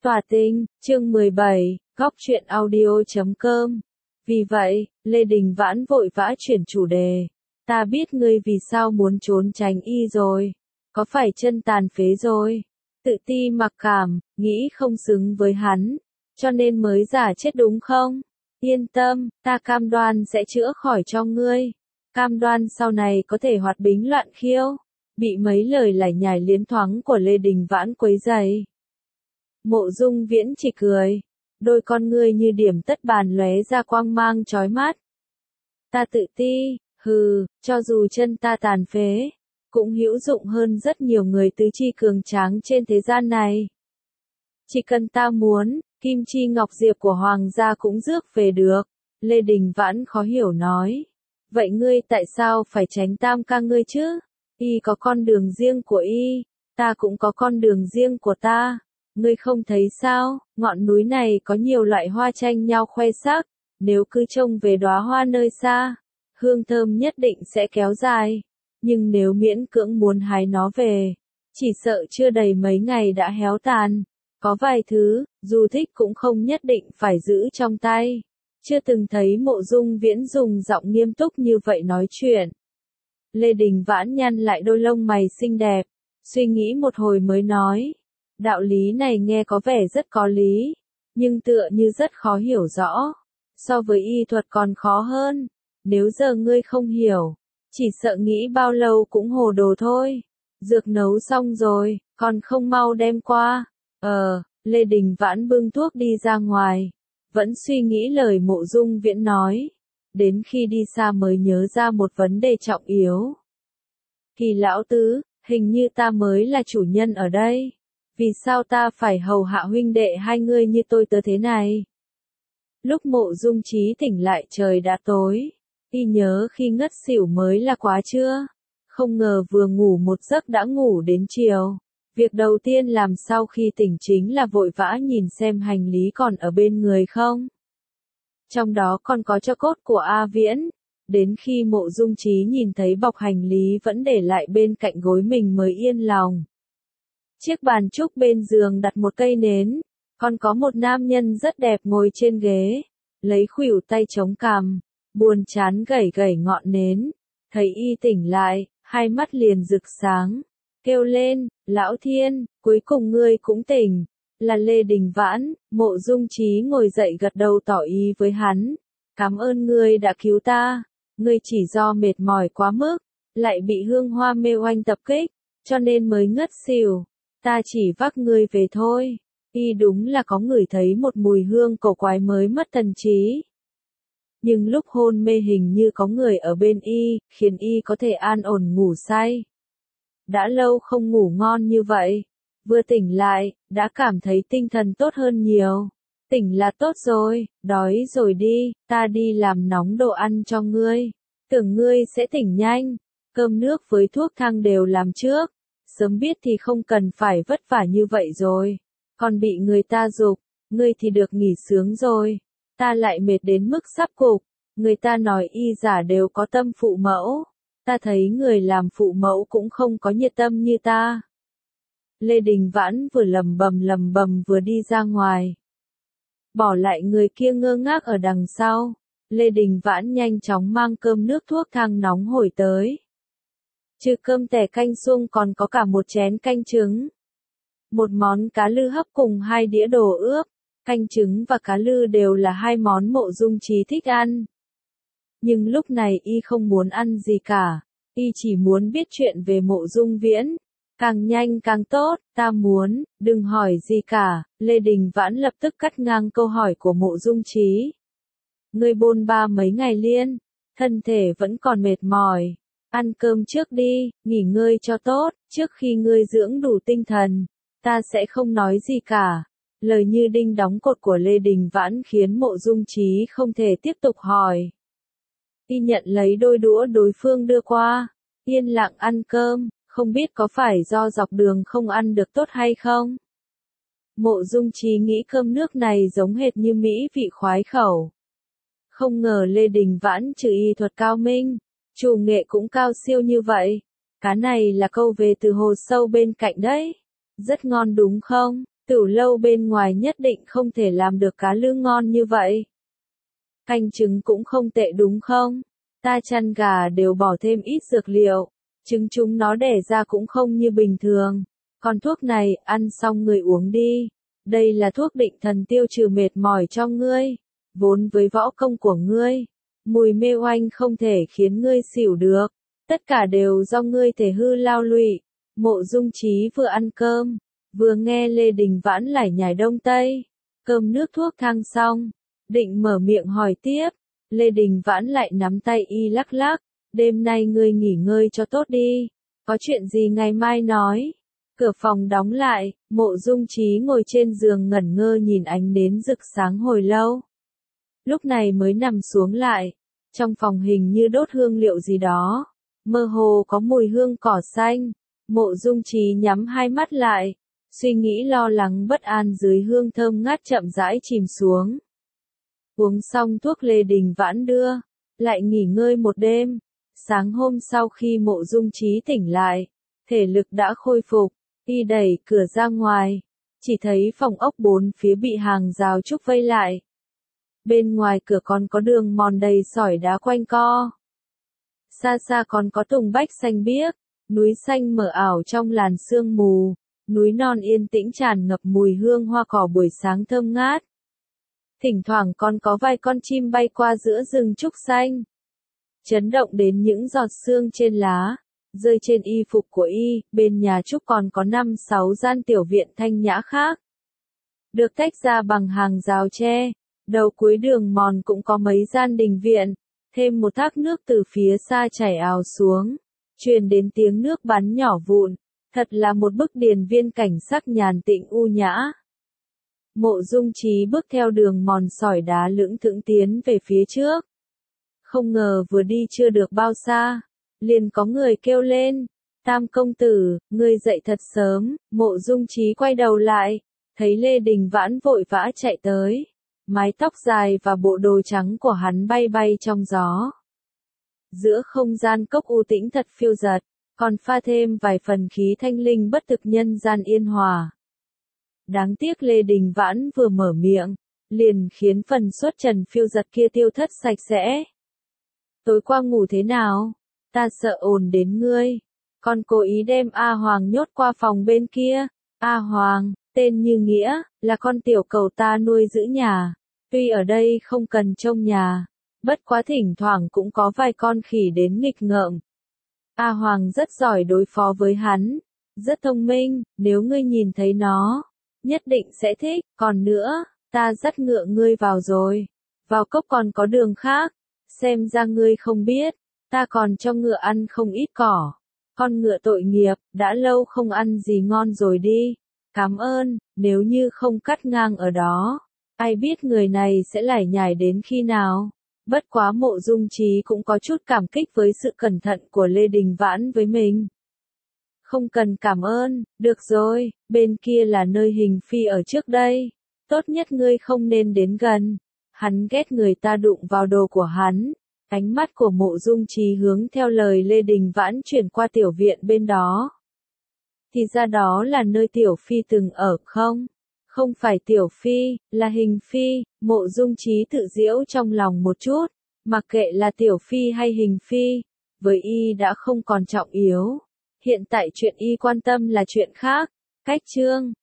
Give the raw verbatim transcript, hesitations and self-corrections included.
Tỏa tinh, chương mười bảy, góc truyện audio chấm com. Vì vậy, Lê Đình Vãn vội vã chuyển chủ đề. Ta biết ngươi vì sao muốn trốn tránh y rồi. Có phải chân tàn phế rồi? Tự ti mặc cảm, nghĩ không xứng với hắn. Cho nên mới giả chết đúng không? Yên tâm, ta cam đoan sẽ chữa khỏi cho ngươi. Cam đoan sau này có thể hoạt bính loạn khiêu. Bị mấy lời lải nhải liến thoáng của Lê Đình Vãn quấy rầy. Mộ Dung Viễn chỉ cười, đôi con ngươi như điểm tất bàn lóe ra quang mang chói mắt. Ta tự ti, hừ, cho dù chân ta tàn phế, cũng hữu dụng hơn rất nhiều người tứ chi cường tráng trên thế gian này. Chỉ cần ta muốn, kim chi ngọc diệp của hoàng gia cũng rước về được. Lê Đình Vãn khó hiểu nói. Vậy ngươi tại sao phải tránh tam ca ngươi chứ? Y có con đường riêng của y, ta cũng có con đường riêng của ta. Ngươi không thấy sao, ngọn núi này có nhiều loại hoa tranh nhau khoe sắc, nếu cứ trông về đóa hoa nơi xa, hương thơm nhất định sẽ kéo dài, nhưng nếu miễn cưỡng muốn hái nó về, chỉ sợ chưa đầy mấy ngày đã héo tàn. Có vài thứ, dù thích cũng không nhất định phải giữ trong tay. Chưa từng thấy Mộ Dung Viễn dùng giọng nghiêm túc như vậy nói chuyện. Lê Đình Vãn nhăn lại đôi lông mày xinh đẹp, suy nghĩ một hồi mới nói. Đạo lý này nghe có vẻ rất có lý, nhưng tựa như rất khó hiểu rõ. So với y thuật còn khó hơn. Nếu giờ ngươi không hiểu, chỉ sợ nghĩ bao lâu cũng hồ đồ thôi. Dược nấu xong rồi, còn không mau đem qua. Ờ, Lê Đình Vãn bưng thuốc đi ra ngoài, vẫn suy nghĩ lời Mộ Dung Viễn nói. Đến khi đi xa mới nhớ ra một vấn đề trọng yếu. Kỳ lão tứ, hình như ta mới là chủ nhân ở đây. Vì sao ta phải hầu hạ huynh đệ hai ngươi như tôi tớ thế này? Lúc Mộ Dung Chí tỉnh lại trời đã tối. Y nhớ khi ngất xỉu mới là quá trưa. Không ngờ vừa ngủ một giấc đã ngủ đến chiều. Việc đầu tiên làm sau khi tỉnh chính là vội vã nhìn xem hành lý còn ở bên người không. Trong đó còn có tro cốt của A Viễn. Đến khi Mộ Dung Chí nhìn thấy bọc hành lý vẫn để lại bên cạnh gối mình mới yên lòng. Chiếc bàn trúc bên giường đặt một cây nến, còn có một nam nhân rất đẹp ngồi trên ghế, lấy khuỷu tay chống cằm, buồn chán gẩy gẩy ngọn nến, thấy y tỉnh lại, hai mắt liền rực sáng, kêu lên, lão thiên, cuối cùng ngươi cũng tỉnh, là Lê Đình Vãn. Mộ Dung Chí ngồi dậy gật đầu tỏ ý với hắn, cảm ơn ngươi đã cứu ta, ngươi chỉ do mệt mỏi quá mức, lại bị hương hoa mê oanh tập kích, cho nên mới ngất xỉu. Ta chỉ vác ngươi về thôi. Y đúng là có ngửi thấy một mùi hương cổ quái mới mất thần trí. Nhưng lúc hôn mê hình như có người ở bên y, khiến y có thể an ổn ngủ say. Đã lâu không ngủ ngon như vậy. Vừa tỉnh lại, đã cảm thấy tinh thần tốt hơn nhiều. Tỉnh là tốt rồi, đói rồi đi, ta đi làm nóng đồ ăn cho ngươi. Tưởng ngươi sẽ tỉnh nhanh. Cơm nước với thuốc thang đều làm trước. Sớm biết thì không cần phải vất vả như vậy rồi. Còn bị người ta giục, ngươi thì được nghỉ sướng rồi. Ta lại mệt đến mức sắp gục. Người ta nói y giả đều có tâm phụ mẫu. Ta thấy người làm phụ mẫu cũng không có nhiệt tâm như ta. Lê Đình Vãn vừa lầm bầm lầm bầm vừa đi ra ngoài. Bỏ lại người kia ngơ ngác ở đằng sau. Lê Đình Vãn nhanh chóng mang cơm nước thuốc thang nóng hổi tới. Trừ cơm tẻ canh suông còn có cả một chén canh trứng. Một món cá lư hấp cùng hai đĩa đồ ướp. Canh trứng và cá lư đều là hai món Mộ Dung Chí thích ăn. Nhưng lúc này y không muốn ăn gì cả. Y chỉ muốn biết chuyện về Mộ Dung Viễn. Càng nhanh càng tốt, ta muốn, đừng hỏi gì cả. Lê Đình Vãn lập tức cắt ngang câu hỏi của Mộ Dung Chí. Ngươi bôn ba mấy ngày liên, thân thể vẫn còn mệt mỏi. Ăn cơm trước đi, nghỉ ngơi cho tốt, trước khi ngươi dưỡng đủ tinh thần, ta sẽ không nói gì cả. Lời như đinh đóng cột của Lê Đình Vãn khiến Mộ Dung Chí không thể tiếp tục hỏi. Y nhận lấy đôi đũa đối phương đưa qua, yên lặng ăn cơm, không biết có phải do dọc đường không ăn được tốt hay không. Mộ Dung Chí nghĩ cơm nước này giống hệt như mỹ vị khoái khẩu. Không ngờ Lê Đình Vãn trừ y thuật cao minh, chủ nghệ cũng cao siêu như vậy. Cá này là câu về từ hồ sâu bên cạnh đấy. Rất ngon đúng không? Tửu lâu bên ngoài nhất định không thể làm được cá lư ngon như vậy. Canh trứng cũng không tệ đúng không? Ta chăn gà đều bỏ thêm ít dược liệu, trứng chúng nó đẻ ra cũng không như bình thường. Còn thuốc này, ăn xong người uống đi. Đây là thuốc định thần tiêu trừ mệt mỏi cho ngươi. Vốn với võ công của ngươi, mùi mê oanh không thể khiến ngươi xỉu được. Tất cả đều do ngươi thể hư lao lụy. Mộ Dung Chí vừa ăn cơm, vừa nghe Lê Đình Vãn lải nhải đông tây. Cơm nước thuốc thang xong, định mở miệng hỏi tiếp. Lê Đình Vãn lại nắm tay y lắc lắc. Đêm nay ngươi nghỉ ngơi cho tốt đi. Có chuyện gì ngày mai nói. Cửa phòng đóng lại, Mộ Dung Chí ngồi trên giường ngẩn ngơ nhìn ánh nến rực sáng hồi lâu. Lúc này mới nằm xuống lại. Trong phòng hình như đốt hương liệu gì đó. Mơ hồ có mùi hương cỏ xanh. Mộ Dung Chí nhắm hai mắt lại. Suy nghĩ lo lắng bất an dưới hương thơm ngát chậm rãi chìm xuống. Uống xong thuốc Lê Đình Vãn đưa, lại nghỉ ngơi một đêm. Sáng hôm sau khi Mộ Dung Chí tỉnh lại, thể lực đã khôi phục, y đẩy cửa ra ngoài, chỉ thấy phòng ốc bốn phía bị hàng rào trúc vây lại. Bên ngoài cửa còn có đường mòn đầy sỏi đá quanh co. Xa xa còn có tùng bách xanh biếc, núi xanh mờ ảo trong làn sương mù, núi non yên tĩnh tràn ngập mùi hương hoa cỏ buổi sáng thơm ngát. Thỉnh thoảng còn có vài con chim bay qua giữa rừng trúc xanh. Chấn động đến những giọt sương trên lá, rơi trên y phục của y, bên nhà trúc còn có năm sáu gian tiểu viện thanh nhã khác. Được tách ra bằng hàng rào tre, đầu cuối đường mòn cũng có mấy gian đình viện, thêm một thác nước từ phía xa chảy ào xuống, truyền đến tiếng nước bắn nhỏ vụn, thật là một bức điền viên cảnh sắc nhàn tịnh u nhã. Mộ Dung Chí bước theo đường mòn sỏi đá lững thững tiến về phía trước. Không ngờ vừa đi chưa được bao xa, liền có người kêu lên, Tam công tử, ngươi dậy thật sớm. Mộ Dung Chí quay đầu lại, thấy Lê Đình Vãn vội vã chạy tới, mái tóc dài và bộ đồ trắng của hắn bay bay trong gió. Giữa không gian cốc u tĩnh thật phiêu dật, còn pha thêm vài phần khí thanh linh bất thực nhân gian yên hòa. Đáng tiếc Lê Đình Vãn vừa mở miệng, liền khiến phần xuất trần phiêu dật kia tiêu thất sạch sẽ. Tối qua ngủ thế nào? Ta sợ ồn đến ngươi. Con cố ý đem A Hoàng nhốt qua phòng bên kia. A Hoàng, tên như nghĩa, là con tiểu cầu ta nuôi giữ nhà. Tuy ở đây không cần trông nhà, bất quá thỉnh thoảng cũng có vài con khỉ đến nghịch ngợm. A Hoàng rất giỏi đối phó với hắn, rất thông minh, nếu ngươi nhìn thấy nó, nhất định sẽ thích. Còn nữa, ta dắt ngựa ngươi vào rồi. Vào cốc còn có đường khác, xem ra ngươi không biết, ta còn cho ngựa ăn không ít cỏ. Con ngựa tội nghiệp, đã lâu không ăn gì ngon rồi đi. Cảm ơn, nếu như không cắt ngang ở đó, ai biết người này sẽ lải nhải đến khi nào. Bất quá Mộ Dung Chí cũng có chút cảm kích với sự cẩn thận của Lê Đình Vãn với mình. Không cần cảm ơn, được rồi, bên kia là nơi Hình Phi ở trước đây. Tốt nhất ngươi không nên đến gần. Hắn ghét người ta đụng vào đồ của hắn. Ánh mắt của Mộ Dung Chí hướng theo lời Lê Đình Vãn chuyển qua tiểu viện bên đó. Thì ra đó là nơi Tiểu Phi từng ở không? Không phải Tiểu Phi, là Hình Phi. Mộ Dung Chí tự giễu trong lòng một chút. Mặc kệ là Tiểu Phi hay Hình Phi, với y đã không còn trọng yếu. Hiện tại chuyện y quan tâm là chuyện khác. Cách chương